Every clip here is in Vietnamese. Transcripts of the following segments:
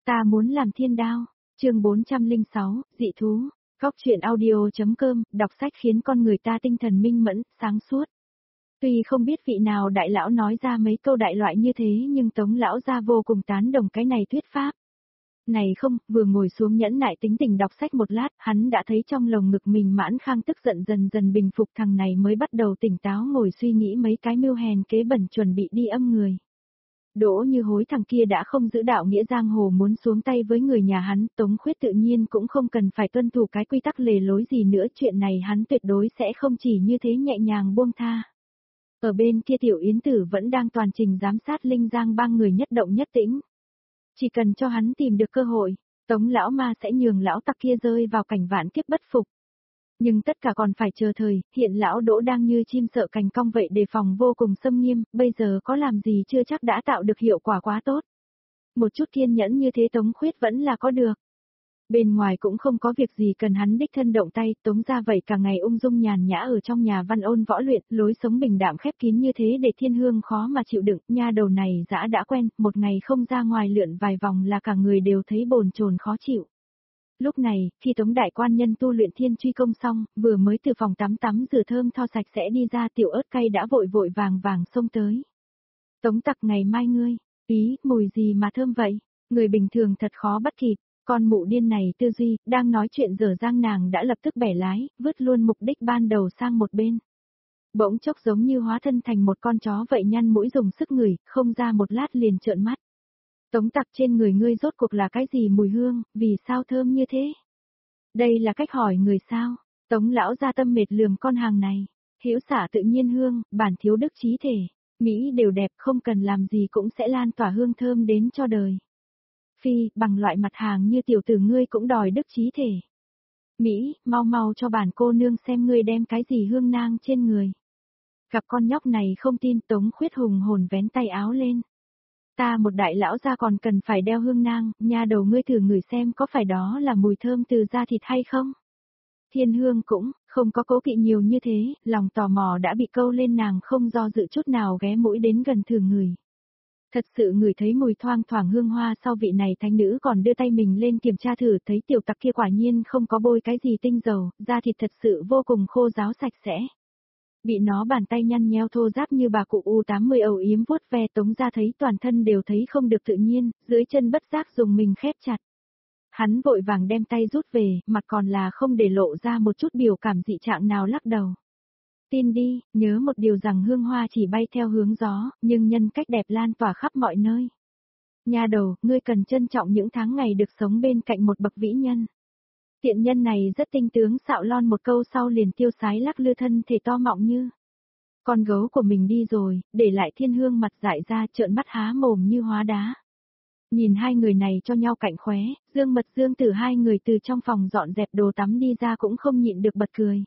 Ta muốn làm thiên đao. Chương 406, dị thú. Góc truyện audio.com, đọc sách khiến con người ta tinh thần minh mẫn, sáng suốt. Tuy không biết vị nào đại lão nói ra mấy câu đại loại như thế nhưng Tống lão gia vô cùng tán đồng cái này thuyết pháp. Này không, vừa ngồi xuống nhẫn nại tính tình đọc sách một lát, hắn đã thấy trong lồng ngực mình mãn khang tức giận dần dần bình phục, thằng này mới bắt đầu tỉnh táo ngồi suy nghĩ mấy cái mưu hèn kế bẩn chuẩn bị đi âm người. Đỗ Như Hối thằng kia đã không giữ đạo nghĩa giang hồ muốn xuống tay với người nhà hắn, Tống Khuyết tự nhiên cũng không cần phải tuân thủ cái quy tắc lề lối gì nữa, chuyện này hắn tuyệt đối sẽ không chỉ như thế nhẹ nhàng buông tha. Ở bên kia Tiểu Yến Tử vẫn đang toàn trình giám sát Linh Giang ba người nhất động nhất tĩnh. Chỉ cần cho hắn tìm được cơ hội, Tống lão ma sẽ nhường lão tặc kia rơi vào cảnh vạn kiếp bất phục. Nhưng tất cả còn phải chờ thời, hiện lão Đỗ đang như chim sợ cành cong vậy, đề phòng vô cùng xâm nghiêm, bây giờ có làm gì chưa chắc đã tạo được hiệu quả quá tốt. Một chút kiên nhẫn như thế Tống Khuyết vẫn là có được. Bên ngoài cũng không có việc gì cần hắn đích thân động tay, Tống ra vậy cả ngày ung dung nhàn nhã ở trong nhà văn ôn võ luyện, lối sống bình đạm khép kín như thế để Thiên Hương khó mà chịu đựng, nha đầu này dã đã quen, một ngày không ra ngoài lượn vài vòng là cả người đều thấy bồn chồn khó chịu. Lúc này, khi Tống đại quan nhân tu luyện thiên truy công xong, vừa mới từ phòng tắm rửa thơm tho sạch sẽ đi ra, Tiểu Ớt Cay đã vội vàng xông tới. Tống tặc, ngày mai ngươi, ý, mùi gì mà thơm vậy, người bình thường thật khó bắt kịp. Con mụ điên này tư duy, đang nói chuyện dở dang nàng đã lập tức bẻ lái, vứt luôn mục đích ban đầu sang một bên. Bỗng chốc giống như hóa thân thành một con chó vậy, nhăn mũi dùng sức ngửi, không ra một lát liền trợn mắt. Tống tặc, trên người ngươi rốt cuộc là cái gì mùi hương, vì sao thơm như thế? Đây là cách hỏi người sao? Tống lão gia tâm mệt lườm con hàng này. Hữu xả tự nhiên hương, bản thiếu đức trí thể. Mỹ đều đẹp, không cần làm gì cũng sẽ lan tỏa hương thơm đến cho đời. Phi, bằng loại mặt hàng như tiểu tử ngươi cũng đòi đức trí thể. Mỹ, mau cho bản cô nương xem ngươi đem cái gì hương nang trên người. Gặp con nhóc này không tin, Tống Khuyết hùng hồn vén tay áo lên. Ta một đại lão gia còn cần phải đeo hương nang, nha đầu ngươi thử ngửi xem có phải đó là mùi thơm từ da thịt hay không? Thiên Hương cũng không có cố kỵ nhiều như thế, lòng tò mò đã bị câu lên, nàng không do dự chút nào ghé mũi đến gần thử ngửi. Thật sự ngửi thấy mùi thoang thoảng hương hoa, sau vị này thánh nữ còn đưa tay mình lên kiểm tra thử, thấy tiểu tặc kia quả nhiên không có bôi cái gì tinh dầu, da thịt thật sự vô cùng khô ráo sạch sẽ. Bị nó bàn tay nhăn nheo thô ráp như bà cụ U80 ầu yếm vuốt ve, Tống ra thấy toàn thân đều thấy không được tự nhiên, dưới chân bất giác dùng mình khép chặt. Hắn vội vàng đem tay rút về, mặt còn là không để lộ ra một chút biểu cảm dị trạng nào, lắc đầu. Tin đi, nhớ một điều rằng hương hoa chỉ bay theo hướng gió, nhưng nhân cách đẹp lan tỏa khắp mọi nơi. Nha đầu, ngươi cần trân trọng những tháng ngày được sống bên cạnh một bậc vĩ nhân. Tiện nhân này rất tinh tướng xạo lon một câu sau liền tiêu sái lắc lư thân thể to mọng như con gấu của mình đi rồi, để lại Thiên Hương mặt dại ra trợn mắt há mồm như hóa đá. Nhìn hai người này cho nhau cạnh khóe, Dương Mật Dương Tử hai người từ trong phòng dọn dẹp đồ tắm đi ra cũng không nhịn được bật cười.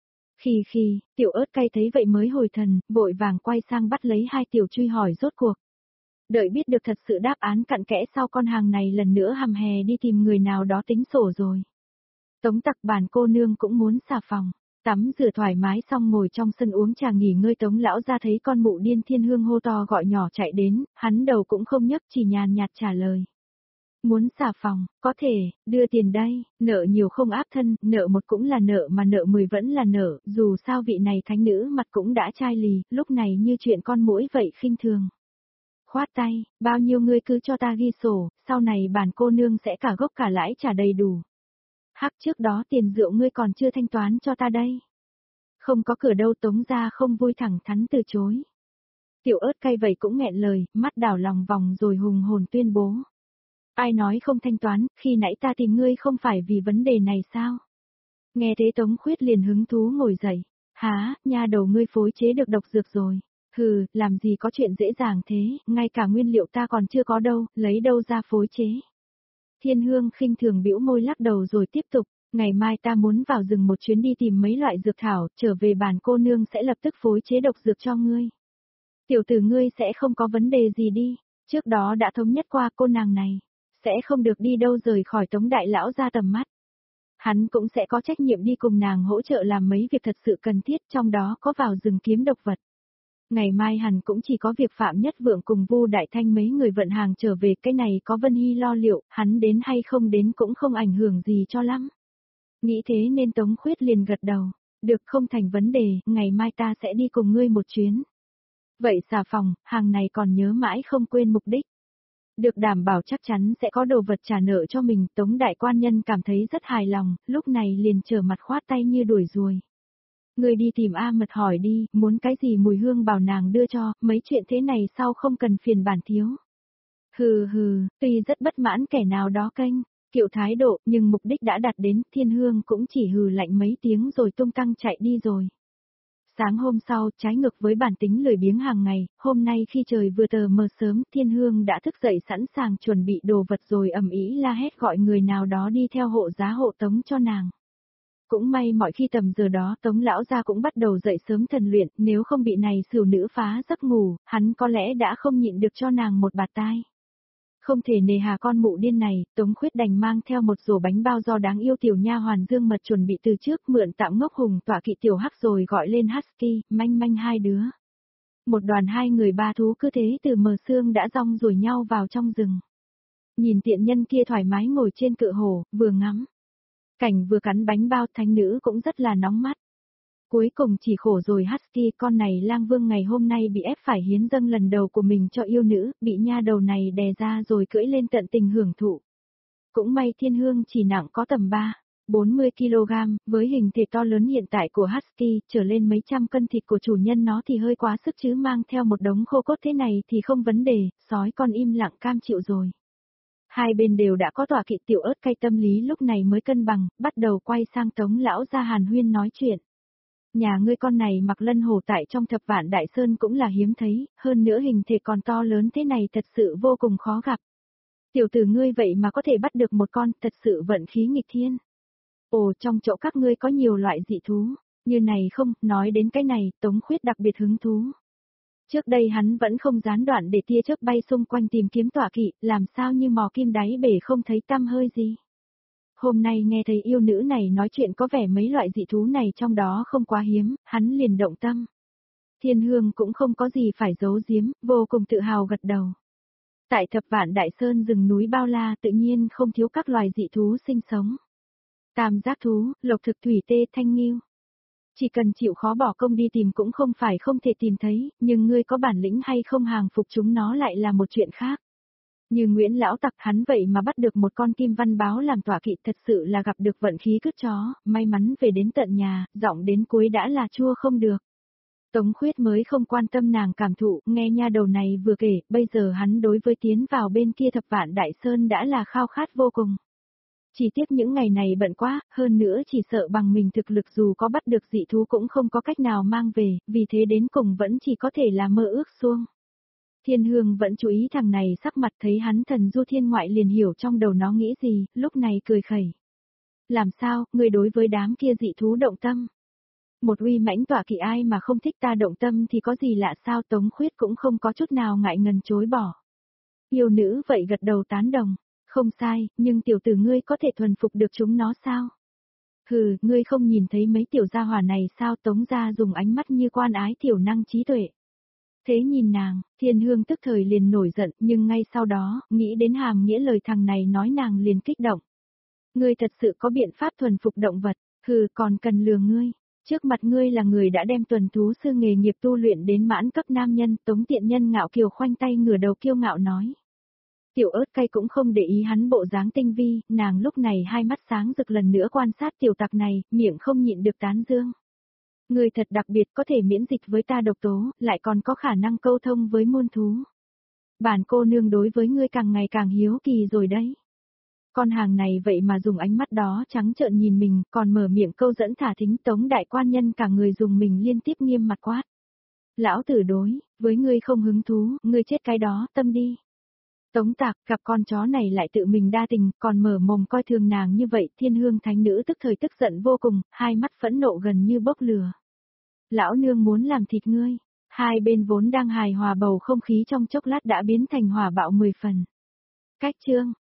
Khi, Tiểu Ớt Cay thấy vậy mới hồi thần, vội vàng quay sang bắt lấy hai tiểu truy hỏi rốt cuộc. Đợi biết được thật sự đáp án cặn kẽ sau, con hàng này lần nữa hầm hè đi tìm người nào đó tính sổ rồi. Tống tặc, bản cô nương cũng muốn xà phòng, tắm rửa thoải mái xong ngồi trong sân uống trà nghỉ ngơi. Tống lão ra thấy con mụ điên Thiên Hương hô to gọi nhỏ chạy đến, hắn đầu cũng không nhấc, chỉ nhàn nhạt trả lời. Muốn xà phòng, có thể, đưa tiền đây, nợ nhiều không áp thân, nợ một cũng là nợ mà nợ 10 vẫn là nợ, dù sao vị này thánh nữ mặt cũng đã chai lì, lúc này như chuyện con muỗi vậy khinh thường. Khoát tay, bao nhiêu ngươi cứ cho ta ghi sổ, sau này bản cô nương sẽ cả gốc cả lãi trả đầy đủ. Hắc, trước đó tiền rượu ngươi còn chưa thanh toán cho ta đây. Không có cửa đâu, Tống ra không vui thẳng thắn từ chối. Tiểu Ớt Cay vậy cũng nghẹn lời, mắt đảo lòng vòng rồi hùng hồn tuyên bố. Ai nói không thanh toán, khi nãy ta tìm ngươi không phải vì vấn đề này sao? Nghe thế Tống Khuyết liền hứng thú ngồi dậy. Hả, nha đầu ngươi phối chế được độc dược rồi. Hừ, làm gì có chuyện dễ dàng thế, ngay cả nguyên liệu ta còn chưa có đâu, lấy đâu ra phối chế. Thiên Hương khinh thường bĩu môi lắc đầu rồi tiếp tục, ngày mai ta muốn vào rừng một chuyến đi tìm mấy loại dược thảo, trở về bản cô nương sẽ lập tức phối chế độc dược cho ngươi. Tiểu tử ngươi sẽ không có vấn đề gì đi, trước đó đã thống nhất qua cô nàng này, sẽ không được đi đâu rời khỏi Tống đại lão ra tầm mắt. Hắn cũng sẽ có trách nhiệm đi cùng nàng hỗ trợ làm mấy việc thật sự cần thiết, trong đó có vào rừng kiếm độc vật. Ngày mai hẳn cũng chỉ có việc Phạm Nhất Vượng cùng Vu Đại Thanh mấy người vận hàng trở về, cái này có Vân Hy lo liệu, hắn đến hay không đến cũng không ảnh hưởng gì cho lắm. Nghĩ thế nên Tống Khuyết liền gật đầu, được không thành vấn đề, ngày mai ta sẽ đi cùng ngươi một chuyến. Vậy xà phòng, hàng này còn nhớ mãi không quên mục đích. Được đảm bảo chắc chắn sẽ có đồ vật trả nợ cho mình, Tống đại quan nhân cảm thấy rất hài lòng, lúc này liền trở mặt khoát tay như đuổi ruồi. Người đi tìm A Mật hỏi đi, muốn cái gì mùi hương bảo nàng đưa cho, mấy chuyện thế này sau không cần phiền bản thiếu. Hừ hừ, tuy rất bất mãn kẻ nào đó kênh, kiệu thái độ, nhưng mục đích đã đạt đến, Thiên Hương cũng chỉ hừ lạnh mấy tiếng rồi tung tăng chạy đi rồi. Sáng hôm sau, trái ngược với bản tính lười biếng hàng ngày, hôm nay khi trời vừa tờ mờ sớm, Thiên Hương đã thức dậy sẵn sàng chuẩn bị đồ vật rồi ầm ĩ la hét gọi người nào đó đi theo hộ giá hộ tống cho nàng. Cũng may mọi khi tầm giờ đó Tống lão gia cũng bắt đầu dậy sớm thần luyện, nếu không bị này sửu nữ phá giấc ngủ, hắn có lẽ đã không nhịn được cho nàng một bạt tai. Không thể nề hà con mụ điên này, Tống Khuyết đành mang theo một rổ bánh bao do đáng yêu tiểu nha hoàn Dương Mật chuẩn bị từ trước, mượn tạm ngốc hùng tọa kỵ tiểu hắc rồi gọi lên Husky, manh manh hai đứa. Một đoàn hai người ba thú cứ thế từ mờ sương đã rong ruổi nhau vào trong rừng. Nhìn tiện nhân kia thoải mái ngồi trên cự hổ, vừa ngắm. Cảnh vừa cắn bánh bao, thánh nữ cũng rất là nóng mắt. Cuối cùng chỉ khổ rồi Husky, con này lang vương ngày hôm nay bị ép phải hiến dâng lần đầu của mình cho yêu nữ, bị nha đầu này đè ra rồi cưỡi lên tận tình hưởng thụ. Cũng may Thiên Hương chỉ nặng có tầm 40 kg, với hình thể to lớn hiện tại của Husky, trở lên mấy trăm cân thịt của chủ nhân nó thì hơi quá sức chứ mang theo một đống khô cốt thế này thì không vấn đề, sói con im lặng cam chịu rồi. Hai bên đều đã có tọa kỵ, tiểu ớt cay tâm lý lúc này mới cân bằng, bắt đầu quay sang Tống lão gia hàn huyên nói chuyện. Nhà ngươi con này mặc lân hổ tại trong Thập Vạn Đại Sơn cũng là hiếm thấy, hơn nữa hình thể còn to lớn thế này thật sự vô cùng khó gặp. Tiểu tử ngươi vậy mà có thể bắt được một con, thật sự vận khí nghịch thiên. Ồ, trong chỗ các ngươi có nhiều loại dị thú, như này không, nói đến cái này, Tống Khuyết đặc biệt hứng thú. Trước đây hắn vẫn không gián đoạn để tia chớp bay xung quanh tìm kiếm tọa kỵ, làm sao như mò kim đáy bể không thấy tăm hơi gì. Hôm nay nghe thấy yêu nữ này nói chuyện có vẻ mấy loại dị thú này trong đó không quá hiếm, hắn liền động tâm. Thiên Hương cũng không có gì phải giấu giếm, vô cùng tự hào gật đầu. Tại Thập Vạn Đại Sơn rừng núi bao la tự nhiên không thiếu các loài dị thú sinh sống. Tam giác thú, lộc thực thủy tê thanh nghiêu. Chỉ cần chịu khó bỏ công đi tìm cũng không phải không thể tìm thấy, nhưng ngươi có bản lĩnh hay không hàng phục chúng nó lại là một chuyện khác. Như Nguyễn lão tặc hắn vậy mà bắt được một con kim văn báo làm tọa kỵ, thật sự là gặp được vận khí cứt chó, may mắn về đến tận nhà, giọng đến cuối đã là chua không được. Tống Khuyết mới không quan tâm nàng cảm thụ, nghe nha đầu này vừa kể, bây giờ hắn đối với tiến vào bên kia Thập Vạn Đại Sơn đã là khao khát vô cùng. Chỉ tiếc những ngày này bận quá, hơn nữa chỉ sợ bằng mình thực lực dù có bắt được dị thú cũng không có cách nào mang về, vì thế đến cùng vẫn chỉ có thể là mơ ước suông. Thiên Hương vẫn chú ý thằng này, sắc mặt thấy hắn thần du thiên ngoại liền hiểu trong đầu nó nghĩ gì, lúc này cười khẩy. Làm sao, người đối với đám kia dị thú động tâm? Một uy mãnh tọa kỵ ai mà không thích ta động tâm thì có gì lạ sao? Tống Khuyết cũng không có chút nào ngại ngần chối bỏ. Yêu nữ vậy gật đầu tán đồng. Không sai, nhưng tiểu tử ngươi có thể thuần phục được chúng nó sao? Hừ, ngươi không nhìn thấy mấy tiểu gia hỏa này sao? Tống gia dùng ánh mắt như quan ái tiểu năng trí tuệ. Thế nhìn nàng, Thiên Hương tức thời liền nổi giận, nhưng ngay sau đó, nghĩ đến hàm nghĩa lời thằng này nói nàng liền kích động. Ngươi thật sự có biện pháp thuần phục động vật, hừ còn cần lừa ngươi. Trước mặt ngươi là người đã đem tuần thú sư nghề nghiệp tu luyện đến mãn cấp nam nhân, Tống tiện nhân ngạo kiều khoanh tay ngửa đầu kiêu ngạo nói. Tiểu ớt cay cũng không để ý hắn bộ dáng tinh vi, nàng lúc này hai mắt sáng rực lần nữa quan sát tiểu tặc này, miệng không nhịn được tán dương. Người thật đặc biệt có thể miễn dịch với ta độc tố, lại còn có khả năng câu thông với muôn thú. Bản cô nương đối với ngươi càng ngày càng hiếu kỳ rồi đấy. Con hàng này vậy mà dùng ánh mắt đó trắng trợn nhìn mình, còn mở miệng câu dẫn thả thính. Tống đại quan nhân cả người dùng mình liên tiếp nghiêm mặt quát. Lão tử đối, với ngươi không hứng thú, ngươi chết cái đó, tâm đi. Tống Tạc gặp con chó này lại tự mình đa tình, còn mở mồm coi thường nàng như vậy, Thiên Hương thánh nữ tức thời tức giận vô cùng, hai mắt phẫn nộ gần như bốc lửa. Lão nương muốn làm thịt ngươi. Hai bên vốn đang hài hòa bầu không khí trong chốc lát đã biến thành hỏa bạo 10 phần. Cách chương